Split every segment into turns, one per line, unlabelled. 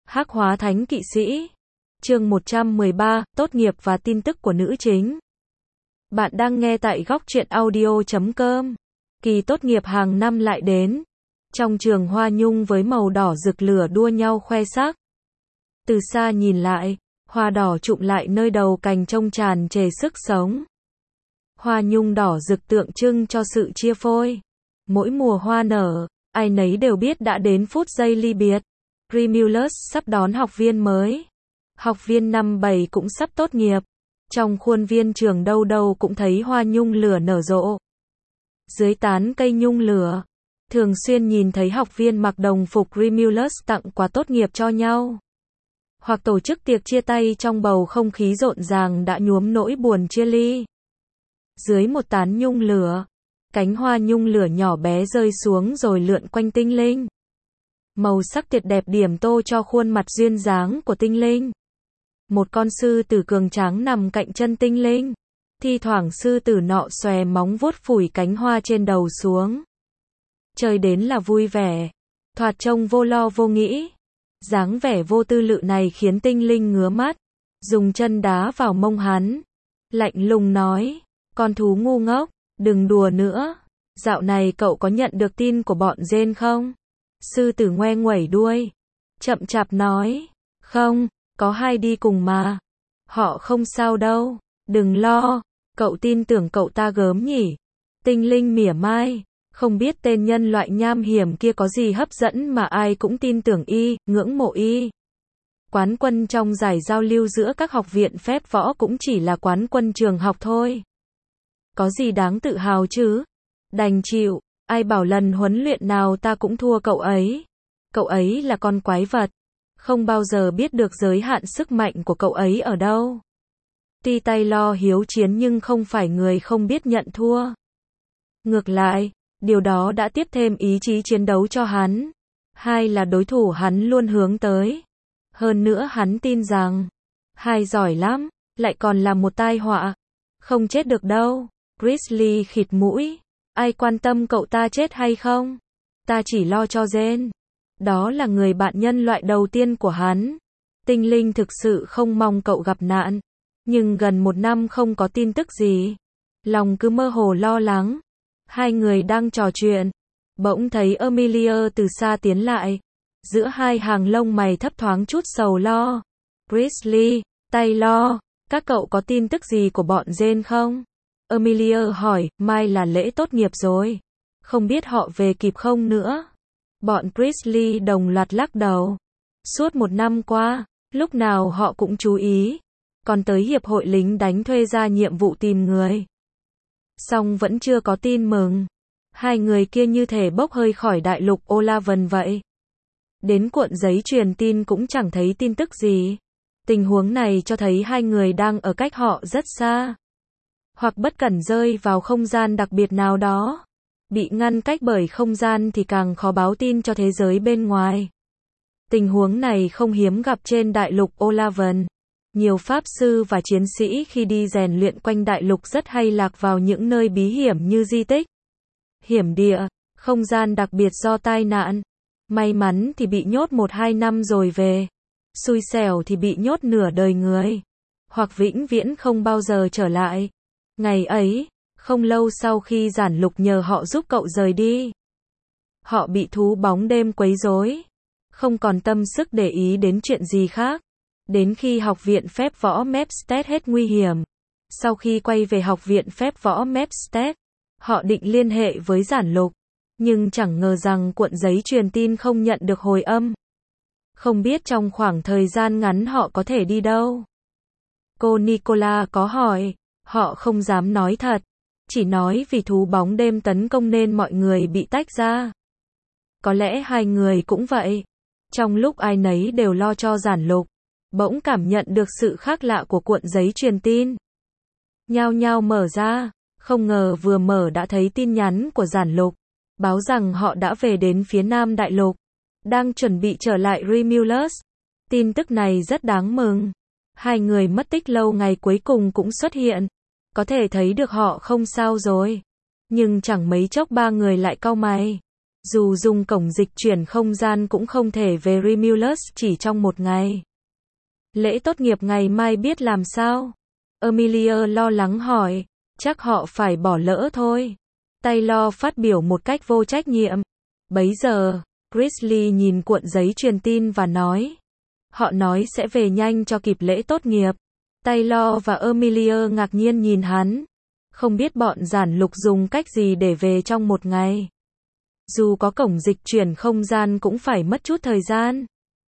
Hắc hóa thánh kỵ sĩ. Chương 113, tốt nghiệp và tin tức của nữ chính. Bạn đang nghe tại góc truyện audio.com. Kỳ tốt nghiệp hàng năm lại đến. Trong trường hoa nhung với màu đỏ rực lửa đua nhau khoe sắc. Từ xa nhìn lại, hoa đỏ trụm lại nơi đầu cành trông tràn trề sức sống. Hoa nhung đỏ rực tượng trưng cho sự chia phôi. Mỗi mùa hoa nở, ai nấy đều biết đã đến phút giây ly biệt. Remulus sắp đón học viên mới. Học viên năm 7 cũng sắp tốt nghiệp. Trong khuôn viên trường đâu đâu cũng thấy hoa nhung lửa nở rộ. Dưới tán cây nhung lửa, thường xuyên nhìn thấy học viên mặc đồng phục Remulus tặng quà tốt nghiệp cho nhau. Hoặc tổ chức tiệc chia tay trong bầu không khí rộn ràng đã nhuốm nỗi buồn chia ly. Dưới một tán nhung lửa, cánh hoa nhung lửa nhỏ bé rơi xuống rồi lượn quanh tinh linh. Màu sắc tuyệt đẹp điểm tô cho khuôn mặt duyên dáng của tinh linh. Một con sư tử cường tráng nằm cạnh chân tinh linh. Thi thoảng sư tử nọ xòe móng vuốt phủi cánh hoa trên đầu xuống. Chơi đến là vui vẻ. Thoạt trông vô lo vô nghĩ. Dáng vẻ vô tư lự này khiến tinh linh ngứa mắt. Dùng chân đá vào mông hắn. Lạnh lùng nói. Con thú ngu ngốc, đừng đùa nữa. Dạo này cậu có nhận được tin của bọn Jane không? Sư tử ngoe nguẩy đuôi. Chậm chạp nói. Không, có hai đi cùng mà. Họ không sao đâu. Đừng lo. Cậu tin tưởng cậu ta gớm nhỉ? Tinh linh mỉa mai. Không biết tên nhân loại nham hiểm kia có gì hấp dẫn mà ai cũng tin tưởng y, ngưỡng mộ y. Quán quân trong giải giao lưu giữa các học viện phép võ cũng chỉ là quán quân trường học thôi. Có gì đáng tự hào chứ? Đành chịu. Ai bảo lần huấn luyện nào ta cũng thua cậu ấy. Cậu ấy là con quái vật. Không bao giờ biết được giới hạn sức mạnh của cậu ấy ở đâu. Tuy Taylor hiếu chiến nhưng không phải người không biết nhận thua. Ngược lại, điều đó đã tiếp thêm ý chí chiến đấu cho hắn. Hai là đối thủ hắn luôn hướng tới. Hơn nữa hắn tin rằng, hai giỏi lắm, lại còn là một tai họa. Không chết được đâu. Grizzly khịt mũi. Ai quan tâm cậu ta chết hay không? Ta chỉ lo cho Jane. Đó là người bạn nhân loại đầu tiên của hắn. Tinh linh thực sự không mong cậu gặp nạn. Nhưng gần một năm không có tin tức gì. Lòng cứ mơ hồ lo lắng. Hai người đang trò chuyện. Bỗng thấy Amelia từ xa tiến lại. Giữa hai hàng lông mày thấp thoáng chút sầu lo. Grizzly, Taylor, các cậu có tin tức gì của bọn Jane không? Amelia hỏi, mai là lễ tốt nghiệp rồi. Không biết họ về kịp không nữa. Bọn Grizzly đồng loạt lắc đầu. Suốt một năm qua, lúc nào họ cũng chú ý. Còn tới hiệp hội lính đánh thuê ra nhiệm vụ tìm người. Song vẫn chưa có tin mừng. Hai người kia như thể bốc hơi khỏi đại lục Olavan vậy. Đến cuộn giấy truyền tin cũng chẳng thấy tin tức gì. Tình huống này cho thấy hai người đang ở cách họ rất xa. Hoặc bất cẩn rơi vào không gian đặc biệt nào đó. Bị ngăn cách bởi không gian thì càng khó báo tin cho thế giới bên ngoài. Tình huống này không hiếm gặp trên đại lục Olavan. Nhiều pháp sư và chiến sĩ khi đi rèn luyện quanh đại lục rất hay lạc vào những nơi bí hiểm như di tích, hiểm địa, không gian đặc biệt do tai nạn. May mắn thì bị nhốt 1-2 năm rồi về. Xui xẻo thì bị nhốt nửa đời người. Hoặc vĩnh viễn không bao giờ trở lại. Ngày ấy, không lâu sau khi giản lục nhờ họ giúp cậu rời đi. Họ bị thú bóng đêm quấy rối. Không còn tâm sức để ý đến chuyện gì khác. Đến khi học viện phép võ Mepstead hết nguy hiểm. Sau khi quay về học viện phép võ Mepstead, họ định liên hệ với giản lục. Nhưng chẳng ngờ rằng cuộn giấy truyền tin không nhận được hồi âm. Không biết trong khoảng thời gian ngắn họ có thể đi đâu. Cô Nicola có hỏi. Họ không dám nói thật. Chỉ nói vì thú bóng đêm tấn công nên mọi người bị tách ra. Có lẽ hai người cũng vậy. Trong lúc ai nấy đều lo cho giản lục, bỗng cảm nhận được sự khác lạ của cuộn giấy truyền tin. Nhao nhao mở ra, không ngờ vừa mở đã thấy tin nhắn của giản lục, báo rằng họ đã về đến phía nam đại lục, đang chuẩn bị trở lại Remulus. Tin tức này rất đáng mừng. Hai người mất tích lâu ngày cuối cùng cũng xuất hiện. Có thể thấy được họ không sao rồi. Nhưng chẳng mấy chốc ba người lại cau mày. Dù dùng cổng dịch chuyển không gian cũng không thể về Remulus chỉ trong một ngày. Lễ tốt nghiệp ngày mai biết làm sao? Amelia lo lắng hỏi. Chắc họ phải bỏ lỡ thôi. Taylor phát biểu một cách vô trách nhiệm. Bấy giờ, Grizzly nhìn cuộn giấy truyền tin và nói. Họ nói sẽ về nhanh cho kịp lễ tốt nghiệp. Taylor và Amelia ngạc nhiên nhìn hắn. Không biết bọn giản lục dùng cách gì để về trong một ngày. Dù có cổng dịch chuyển không gian cũng phải mất chút thời gian.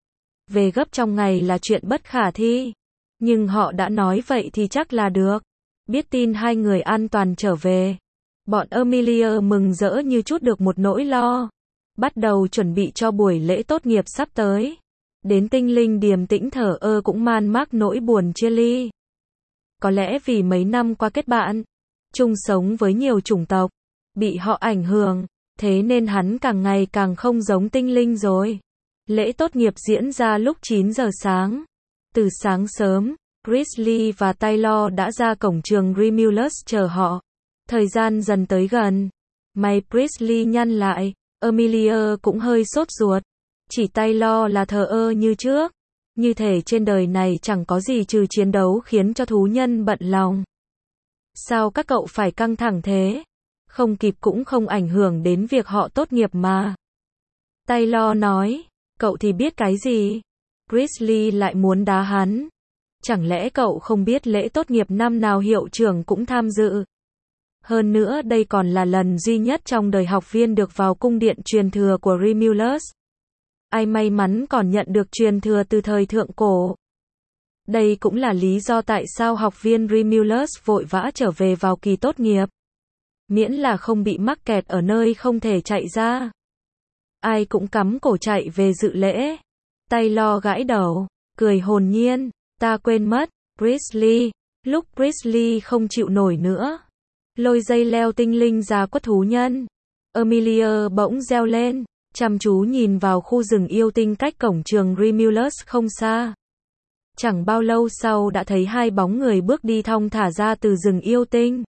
Về gấp trong ngày là chuyện bất khả thi. Nhưng họ đã nói vậy thì chắc là được. Biết tin hai người an toàn trở về. Bọn Amelia mừng rỡ như trút được một nỗi lo. Bắt đầu chuẩn bị cho buổi lễ tốt nghiệp sắp tới. Đến tinh linh điềm tĩnh thở ơ cũng man mác nỗi buồn chia ly. Có lẽ vì mấy năm qua kết bạn, chung sống với nhiều chủng tộc, bị họ ảnh hưởng, thế nên hắn càng ngày càng không giống tinh linh rồi. Lễ tốt nghiệp diễn ra lúc 9 giờ sáng. Từ sáng sớm, Grizzly và Taylor đã ra cổng trường Remulus chờ họ. Thời gian dần tới gần. Mày Grizzly nhăn lại, Amelia cũng hơi sốt ruột. Chỉ Taylor là thờ ơ như trước. Như thể trên đời này chẳng có gì trừ chiến đấu khiến cho thú nhân bận lòng. Sao các cậu phải căng thẳng thế? Không kịp cũng không ảnh hưởng đến việc họ tốt nghiệp mà. Taylor nói, cậu thì biết cái gì? Grizzly lại muốn đá hắn. Chẳng lẽ cậu không biết lễ tốt nghiệp năm nào hiệu trưởng cũng tham dự? Hơn nữa đây còn là lần duy nhất trong đời học viên được vào cung điện truyền thừa của Remulus. Ai may mắn còn nhận được truyền thừa từ thời thượng cổ. Đây cũng là lý do tại sao học viên Remulus vội vã trở về vào kỳ tốt nghiệp. Miễn là không bị mắc kẹt ở nơi không thể chạy ra. Ai cũng cắm cổ chạy về dự lễ. Taylor gãi đầu, cười hồn nhiên. Ta quên mất, Grizzly. Lúc Grizzly không chịu nổi nữa, lôi dây leo tinh linh ra quất thú nhân. Amelia bỗng reo lên, chăm chú nhìn vào khu rừng yêu tinh cách cổng trường Remulus không xa. Chẳng bao lâu sau đã thấy hai bóng người bước đi thong thả ra từ rừng yêu tinh.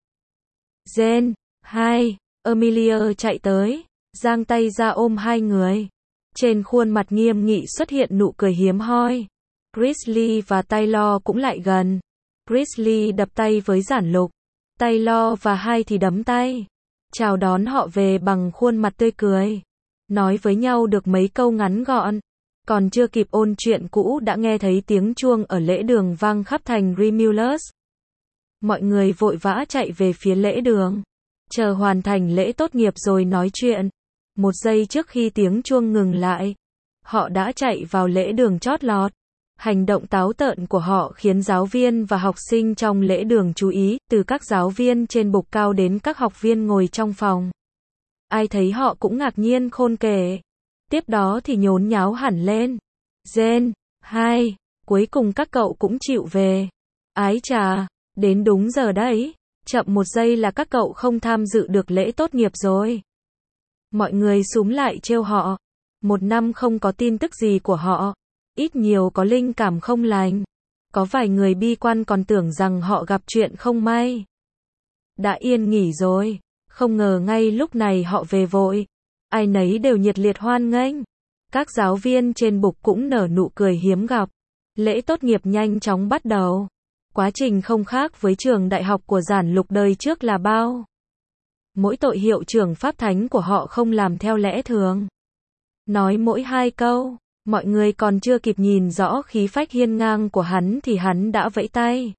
Jen, hai, Amelia chạy tới, giang tay ra ôm hai người. Trên khuôn mặt nghiêm nghị xuất hiện nụ cười hiếm hoi. Grizzly và Taylor cũng lại gần. Grizzly đập tay với giản lục. Taylor và hai thì đấm tay. Chào đón họ về bằng khuôn mặt tươi cười. Nói với nhau được mấy câu ngắn gọn. Còn chưa kịp ôn chuyện cũ đã nghe thấy tiếng chuông ở lễ đường vang khắp thành Remulus. Mọi người vội vã chạy về phía lễ đường. Chờ hoàn thành lễ tốt nghiệp rồi nói chuyện. Một giây trước khi tiếng chuông ngừng lại, họ đã chạy vào lễ đường chót lọt. Hành động táo tợn của họ khiến giáo viên và học sinh trong lễ đường chú ý, từ các giáo viên trên bục cao đến các học viên ngồi trong phòng. Ai thấy họ cũng ngạc nhiên khôn kể. Tiếp đó thì nhốn nháo hẳn lên. Jen, hai, cuối cùng các cậu cũng chịu về. Ái chà, đến đúng giờ đấy. Chậm một giây là các cậu không tham dự được lễ tốt nghiệp rồi. Mọi người xúm lại trêu họ. Một năm không có tin tức gì của họ. Ít nhiều có linh cảm không lành. Có vài người bi quan còn tưởng rằng họ gặp chuyện không may. Đã yên nghỉ rồi. Không ngờ ngay lúc này họ về vội. Ai nấy đều nhiệt liệt hoan nghênh. Các giáo viên trên bục cũng nở nụ cười hiếm gặp. Lễ tốt nghiệp nhanh chóng bắt đầu. Quá trình không khác với trường đại học của giản lục đời trước là bao. Mỗi tội hiệu trưởng pháp thánh của họ không làm theo lẽ thường. Nói mỗi hai câu, mọi người còn chưa kịp nhìn rõ khí phách hiên ngang của hắn thì hắn đã vẫy tay.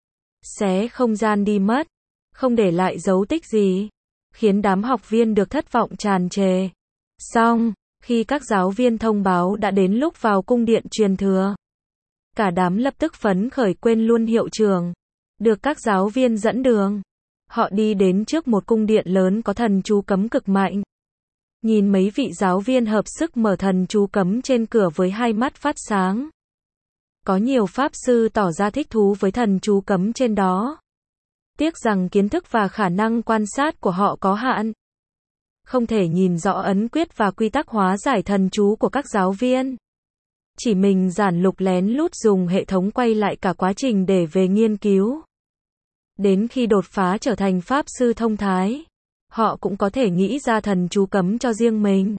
Xé không gian đi mất, không để lại dấu tích gì, khiến đám học viên được thất vọng tràn trề. Xong, khi các giáo viên thông báo đã đến lúc vào cung điện truyền thừa, cả đám lập tức phấn khởi quên luôn hiệu trưởng. Được các giáo viên dẫn đường, họ đi đến trước một cung điện lớn có thần chú cấm cực mạnh. Nhìn mấy vị giáo viên hợp sức mở thần chú cấm trên cửa với hai mắt phát sáng. Có nhiều pháp sư tỏ ra thích thú với thần chú cấm trên đó. Tiếc rằng kiến thức và khả năng quan sát của họ có hạn. Không thể nhìn rõ ấn quyết và quy tắc hóa giải thần chú của các giáo viên. Chỉ mình giản lục lén lút dùng hệ thống quay lại cả quá trình để về nghiên cứu. Đến khi đột phá trở thành pháp sư thông thái, họ cũng có thể nghĩ ra thần chú cấm cho riêng mình.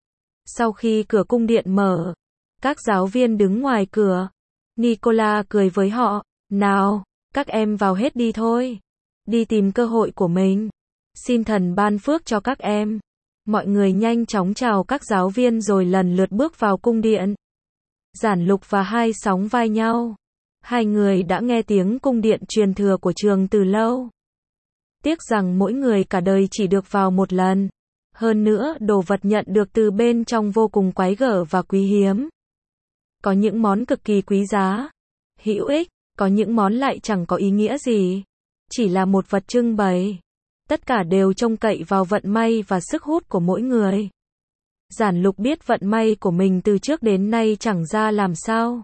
Sau khi cửa cung điện mở, các giáo viên đứng ngoài cửa. Nicola cười với họ, nào, các em vào hết đi thôi. Đi tìm cơ hội của mình. Xin thần ban phước cho các em. Mọi người nhanh chóng chào các giáo viên rồi lần lượt bước vào cung điện. Giản Lục và Hai sóng vai nhau. Hai người đã nghe tiếng cung điện truyền thừa của trường từ lâu. Tiếc rằng mỗi người cả đời chỉ được vào một lần. Hơn nữa, đồ vật nhận được từ bên trong vô cùng quái gở và quý hiếm. Có những món cực kỳ quý giá, hữu ích, có những món lại chẳng có ý nghĩa gì. Chỉ là một vật trưng bày. Tất cả đều trông cậy vào vận may và sức hút của mỗi người. Giản Lục biết vận may của mình từ trước đến nay chẳng ra làm sao.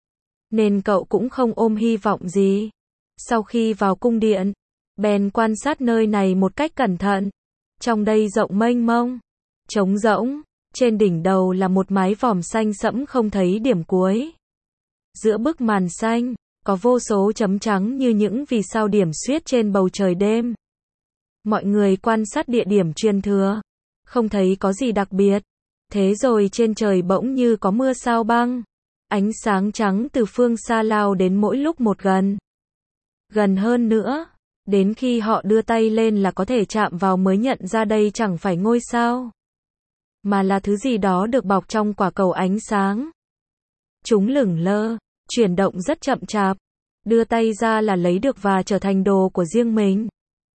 Nên cậu cũng không ôm hy vọng gì. Sau khi vào cung điện, bèn quan sát nơi này một cách cẩn thận. Trong đây rộng mênh mông, trống rỗng, trên đỉnh đầu là một mái vòm xanh sẫm không thấy điểm cuối. Giữa bức màn xanh, có vô số chấm trắng như những vì sao điểm xuyết trên bầu trời đêm. Mọi người quan sát địa điểm truyền thừa, không thấy có gì đặc biệt. Thế rồi trên trời bỗng như có mưa sao băng. Ánh sáng trắng từ phương xa lao đến mỗi lúc một gần. Gần hơn nữa, đến khi họ đưa tay lên là có thể chạm vào mới nhận ra đây chẳng phải ngôi sao, mà là thứ gì đó được bọc trong quả cầu ánh sáng. Chúng lửng lơ, chuyển động rất chậm chạp. Đưa tay ra là lấy được và trở thành đồ của riêng mình.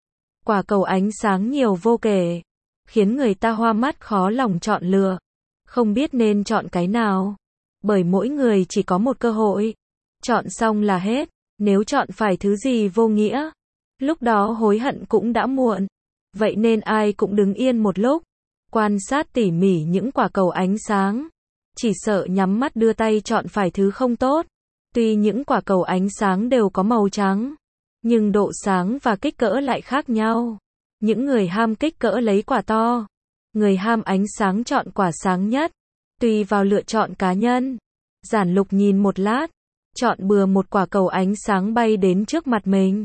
Quả cầu ánh sáng nhiều vô kể, khiến người ta hoa mắt khó lòng chọn lựa. Không biết nên chọn cái nào. Bởi mỗi người chỉ có một cơ hội. Chọn xong là hết. Nếu chọn phải thứ gì vô nghĩa, lúc đó hối hận cũng đã muộn. Vậy nên ai cũng đứng yên một lúc, quan sát tỉ mỉ những quả cầu ánh sáng. Chỉ sợ nhắm mắt đưa tay chọn phải thứ không tốt. Tuy những quả cầu ánh sáng đều có màu trắng, nhưng độ sáng và kích cỡ lại khác nhau. Những người ham kích cỡ lấy quả to, người ham ánh sáng chọn quả sáng nhất. Tùy vào lựa chọn cá nhân. Giản Lục nhìn một lát, chọn bừa một quả cầu ánh sáng bay đến trước mặt mình.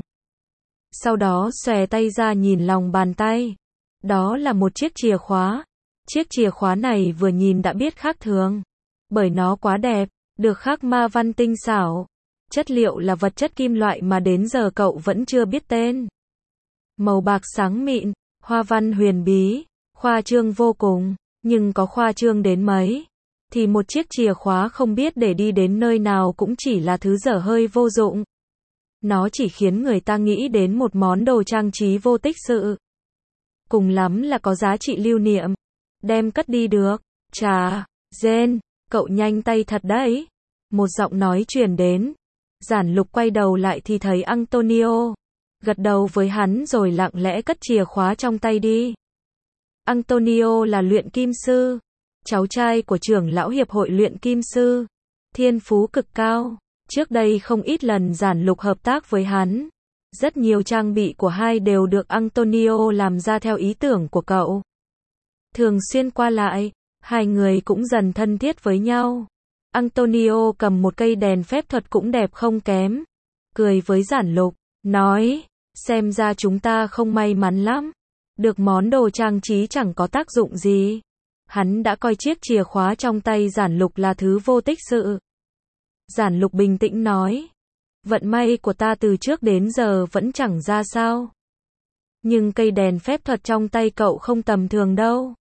Sau đó xòe tay ra nhìn lòng bàn tay. Đó là một chiếc chìa khóa. Chiếc chìa khóa này vừa nhìn đã biết khác thường. Bởi nó quá đẹp, được khắc ma văn tinh xảo. Chất liệu là vật chất kim loại mà đến giờ cậu vẫn chưa biết tên. Màu bạc sáng mịn, hoa văn huyền bí, khoa trương vô cùng. Nhưng có khoa trương đến mấy, thì một chiếc chìa khóa không biết để đi đến nơi nào cũng chỉ là thứ dở hơi vô dụng. Nó chỉ khiến người ta nghĩ đến một món đồ trang trí vô tích sự. Cùng lắm là có giá trị lưu niệm. Đem cất đi được. Chà, Jen, cậu nhanh tay thật đấy. Một giọng nói truyền đến. Giản Lục quay đầu lại thì thấy Antonio. Gật đầu với hắn rồi lặng lẽ cất chìa khóa trong tay đi. Antonio là luyện kim sư, cháu trai của trưởng lão hiệp hội luyện kim sư, thiên phú cực cao. Trước đây không ít lần Giản Lục hợp tác với hắn. Rất nhiều trang bị của hai đều được Antonio làm ra theo ý tưởng của cậu. Thường xuyên qua lại, hai người cũng dần thân thiết với nhau. Antonio cầm một cây đèn phép thuật cũng đẹp không kém. Cười với Giản Lục, nói, xem ra chúng ta không may mắn lắm. Được món đồ trang trí chẳng có tác dụng gì. Hắn đã coi chiếc chìa khóa trong tay Giản Lục là thứ vô tích sự. Giản Lục bình tĩnh nói, vận may của ta từ trước đến giờ vẫn chẳng ra sao. Nhưng cây đèn phép thuật trong tay cậu không tầm thường đâu.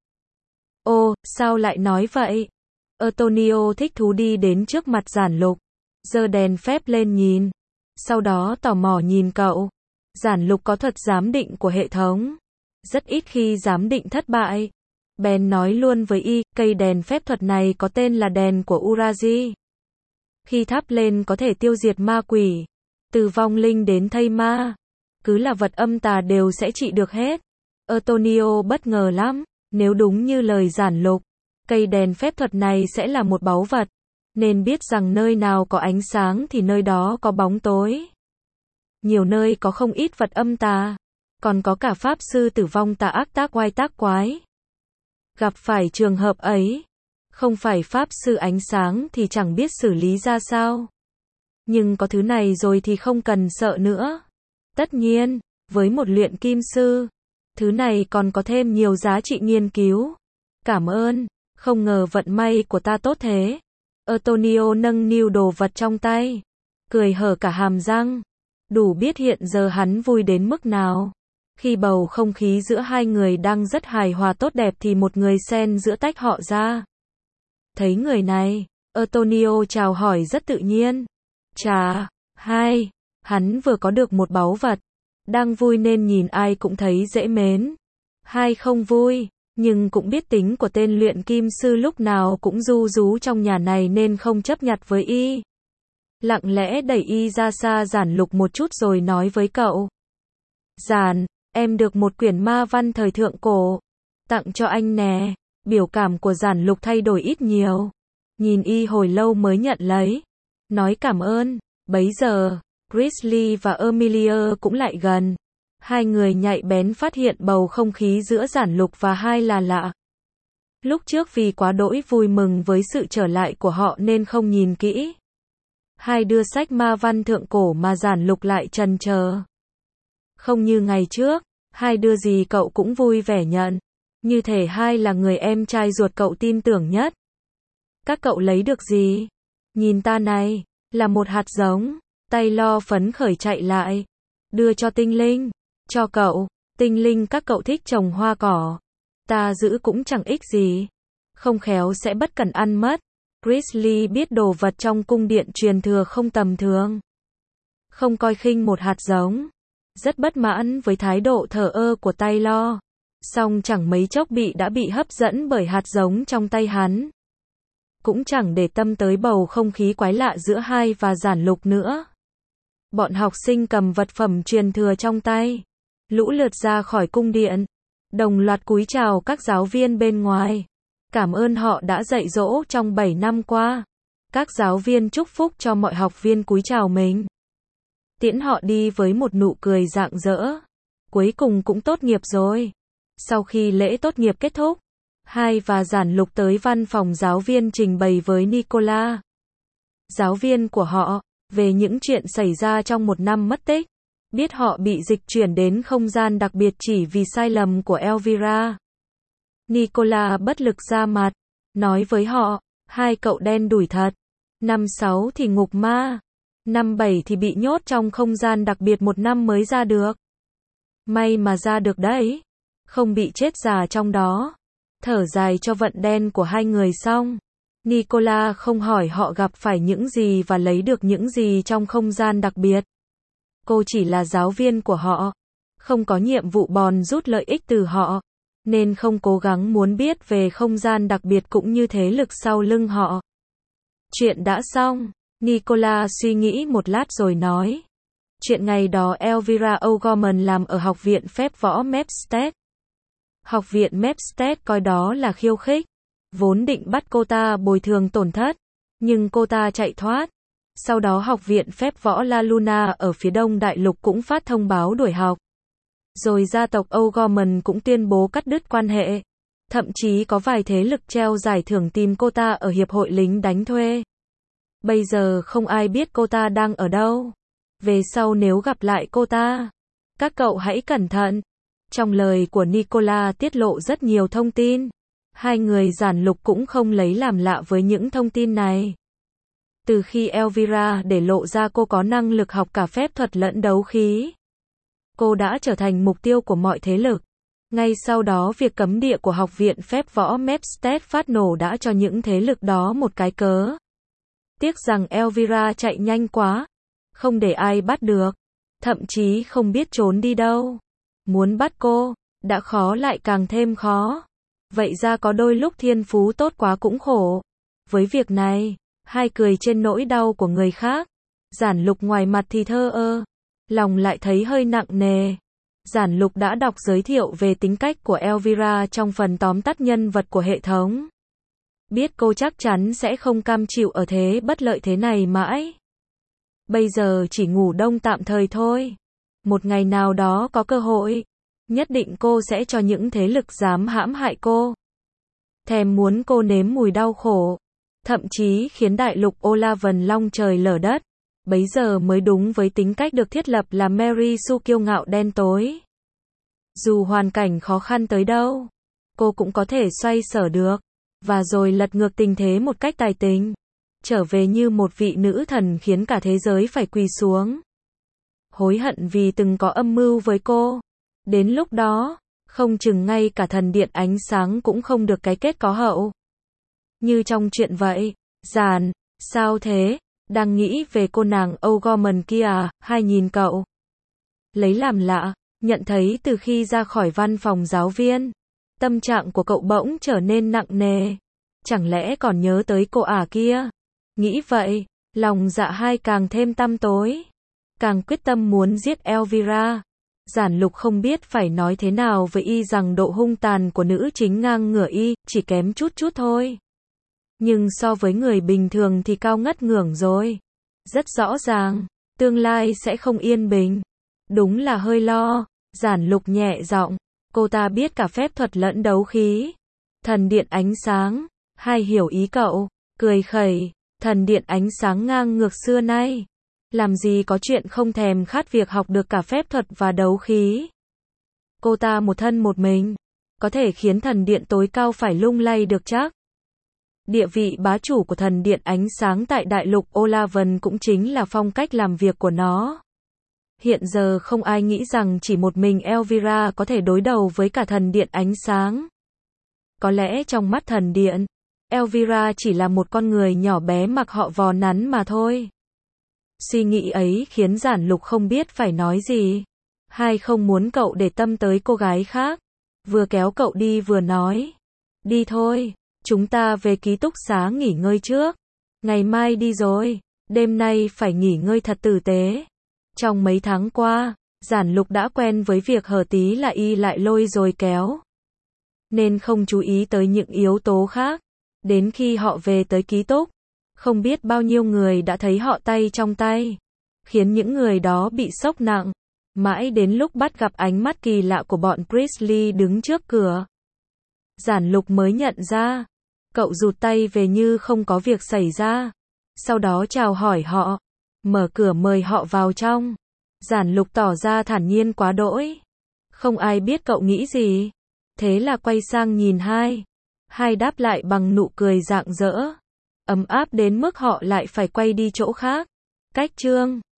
Ô, sao lại nói vậy? Antonio thích thú đi đến trước mặt Giản Lục, giơ đèn phép lên nhìn. Sau đó tò mò nhìn cậu. Giản Lục có thuật giám định của hệ thống. Rất ít khi giám định thất bại. Bèn nói luôn với y, cây đèn phép thuật này có tên là đèn của Uraji. Khi thắp lên có thể tiêu diệt ma quỷ, từ vong linh đến thây ma. Cứ là vật âm tà đều sẽ trị được hết. Antonio bất ngờ lắm, nếu đúng như lời Giản Lục, cây đèn phép thuật này sẽ là một báu vật. Nên biết rằng nơi nào có ánh sáng thì nơi đó có bóng tối. Nhiều nơi có không ít vật âm tà. Còn có cả pháp sư tử vong tà ác tác oai tác quái. Gặp phải trường hợp ấy, không phải pháp sư ánh sáng thì chẳng biết xử lý ra sao. Nhưng có thứ này rồi thì không cần sợ nữa. Tất nhiên, với một luyện kim sư, Thứ này còn có thêm nhiều giá trị nghiên cứu. Cảm ơn, không ngờ vận may của ta tốt thế. Antonio nâng niu đồ vật trong tay, cười hở cả hàm răng. Đủ biết hiện giờ hắn vui đến mức nào. Khi bầu không khí giữa hai người đang rất hài hòa tốt đẹp thì một người xen giữa tách họ ra. Thấy người này, Antonio chào hỏi rất tự nhiên. Chà, hai, hắn vừa có được một báu vật. Đang vui nên nhìn ai cũng thấy dễ mến. Hai không vui, nhưng cũng biết tính của tên luyện kim sư lúc nào cũng ru rú trong nhà này nên không chấp nhặt với y. Lặng lẽ đẩy y ra xa Giản Lục một chút rồi nói với cậu. Giản, em được một quyển ma văn thời thượng cổ. Tặng cho anh nè. Biểu cảm của Giản Lục thay đổi ít nhiều. Nhìn y hồi lâu mới nhận lấy. Nói cảm ơn. Bấy giờ, Grizzly và Emilia cũng lại gần. Hai người nhạy bén phát hiện bầu không khí giữa Giản Lục và hai là lạ. Lúc trước vì quá đỗi vui mừng với sự trở lại của họ nên không nhìn kỹ. Hai đưa sách ma văn thượng cổ mà Giản Lục lại chần chờ. Không như ngày trước, hai đưa gì cậu cũng vui vẻ nhận. Như thể hai là người em trai ruột cậu tin tưởng nhất. Các cậu lấy được gì? Nhìn ta này, là một hạt giống. Taylor phấn khởi chạy lại. Đưa cho Tinh Linh. Cho cậu, Tinh Linh các cậu thích trồng hoa cỏ. Ta giữ cũng chẳng ích gì. Không khéo sẽ bất cẩn ăn mất. Grizzly biết đồ vật trong cung điện truyền thừa không tầm thường. Không coi khinh một hạt giống. Rất bất mãn với thái độ thờ ơ của Taylor. Song chẳng mấy chốc đã bị hấp dẫn bởi hạt giống trong tay hắn. Cũng chẳng để tâm tới bầu không khí quái lạ giữa hai và Giản Lục nữa. Bọn học sinh cầm vật phẩm truyền thừa trong tay. Lũ lượt ra khỏi cung điện. Đồng loạt cúi chào các giáo viên bên ngoài. Cảm ơn họ đã dạy dỗ trong 7 năm qua. Các giáo viên chúc phúc cho mọi học viên cúi chào mình. Tiễn họ đi với một nụ cười rạng rỡ. Cuối cùng cũng tốt nghiệp rồi. Sau khi lễ tốt nghiệp kết thúc, hai và Giản Lục tới văn phòng giáo viên trình bày với Nicola, giáo viên của họ, về những chuyện xảy ra trong một năm mất tích. Biết họ bị dịch chuyển đến không gian đặc biệt chỉ vì sai lầm của Elvira. Nicola bất lực ra mặt, nói với họ, hai cậu đen đủi thật. Năm 6 thì ngục ma, năm 7 thì bị nhốt trong không gian đặc biệt một năm mới ra được. May mà ra được đấy, không bị chết già trong đó. Thở dài cho vận đen của hai người xong, Nicola không hỏi họ gặp phải những gì và lấy được những gì trong không gian đặc biệt. Cô chỉ là giáo viên của họ, không có nhiệm vụ bòn rút lợi ích từ họ, nên không cố gắng muốn biết về không gian đặc biệt cũng như thế lực sau lưng họ. Chuyện đã xong, Nicola suy nghĩ một lát rồi nói. Chuyện ngày đó Elvira O'Gorman làm ở học viện phép võ Mepstead. Học viện Mepstead coi đó là khiêu khích. Vốn định bắt cô ta bồi thường tổn thất, nhưng cô ta chạy thoát. Sau đó học viện phép võ La Luna ở phía đông đại lục cũng phát thông báo đuổi học. Rồi gia tộc O'Gorman cũng tuyên bố cắt đứt quan hệ. Thậm chí có vài thế lực treo giải thưởng tìm cô ta ở hiệp hội lính đánh thuê. Bây giờ không ai biết cô ta đang ở đâu. Về sau nếu gặp lại cô ta, các cậu hãy cẩn thận. Trong lời của Nicola tiết lộ rất nhiều thông tin. Hai người Giản Lục cũng không lấy làm lạ với những thông tin này. Từ khi Elvira để lộ ra cô có năng lực học cả phép thuật lẫn đấu khí, cô đã trở thành mục tiêu của mọi thế lực. Ngay sau đó việc cấm địa của học viện phép võ Mepstead phát nổ đã cho những thế lực đó một cái cớ. Tiếc rằng Elvira chạy nhanh quá, không để ai bắt được, thậm chí không biết trốn đi đâu. Muốn bắt cô, đã khó lại càng thêm khó. Vậy ra có đôi lúc thiên phú tốt quá cũng khổ. Với việc này, hai cười trên nỗi đau của người khác. Giản Lục ngoài mặt thì thơ ơ, lòng lại thấy hơi nặng nề. Giản Lục đã đọc giới thiệu về tính cách của Elvira trong phần tóm tắt nhân vật của hệ thống. Biết cô chắc chắn sẽ không cam chịu ở thế bất lợi thế này mãi. Bây giờ chỉ ngủ đông tạm thời thôi. Một ngày nào đó có cơ hội, nhất định cô sẽ cho những thế lực dám hãm hại cô, thèm muốn cô nếm mùi đau khổ, thậm chí khiến đại lục Olavan long trời lở đất. Bấy giờ mới đúng với tính cách được thiết lập là Mary Sue kiêu ngạo đen tối. Dù hoàn cảnh khó khăn tới đâu, cô cũng có thể xoay sở được, và rồi lật ngược tình thế một cách tài tình, trở về như một vị nữ thần khiến cả thế giới phải quỳ xuống. Hối hận vì từng có âm mưu với cô. Đến lúc đó, không chừng ngay cả thần điện ánh sáng cũng không được cái kết có hậu. Như trong chuyện vậy. Giản, sao thế? Đang nghĩ về cô nàng O'Gorman kia à? Hay nhìn cậu? Lấy làm lạ, nhận thấy từ khi ra khỏi văn phòng giáo viên, tâm trạng của cậu bỗng trở nên nặng nề. Chẳng lẽ còn nhớ tới cô ả kia? Nghĩ vậy, lòng dạ hai càng thêm tăm tối. Càng quyết tâm muốn giết Elvira. Giản Lục không biết phải nói thế nào với y rằng độ hung tàn của nữ chính ngang ngửa y, chỉ kém chút chút thôi. Nhưng so với người bình thường thì cao ngất ngưởng rồi. Rất rõ ràng, tương lai sẽ không yên bình. Đúng là hơi lo. Giản Lục nhẹ giọng, cô ta biết cả phép thuật lẫn đấu khí. Thần điện ánh sáng, hay hiểu ý cậu, cười khẩy, thần điện ánh sáng ngang ngược xưa nay. Làm gì có chuyện không thèm khát việc học được cả phép thuật và đấu khí. Cô ta một thân một mình, có thể khiến thần điện tối cao phải lung lay được chắc. Địa vị bá chủ của thần điện ánh sáng tại đại lục Olavan cũng chính là phong cách làm việc của nó. Hiện giờ không ai nghĩ rằng chỉ một mình Elvira có thể đối đầu với cả thần điện ánh sáng. Có lẽ trong mắt thần điện, Elvira chỉ là một con người nhỏ bé mặc họ vò nắn mà thôi. Suy nghĩ ấy khiến Giản Lục không biết phải nói gì. Hay không muốn cậu để tâm tới cô gái khác. Vừa kéo cậu đi vừa nói. Đi thôi, chúng ta về ký túc xá nghỉ ngơi trước. Ngày mai đi rồi, đêm nay phải nghỉ ngơi thật tử tế. Trong mấy tháng qua, Giản Lục đã quen với việc hở tí là y lại lôi rồi kéo. Nên không chú ý tới những yếu tố khác. Đến khi họ về tới ký túc, không biết bao nhiêu người đã thấy họ tay trong tay, khiến những người đó bị sốc nặng. Mãi đến lúc bắt gặp ánh mắt kỳ lạ của bọn Priestley đứng trước cửa, Giản Lục mới nhận ra. Cậu rụt tay về như không có việc xảy ra. Sau đó chào hỏi họ, mở cửa mời họ vào trong. Giản Lục tỏ ra thản nhiên quá đỗi. Không ai biết cậu nghĩ gì. Thế là quay sang nhìn hai. Hai đáp lại bằng nụ cười rạng rỡ. Ấm áp đến mức họ lại phải quay đi chỗ khác. Cách chương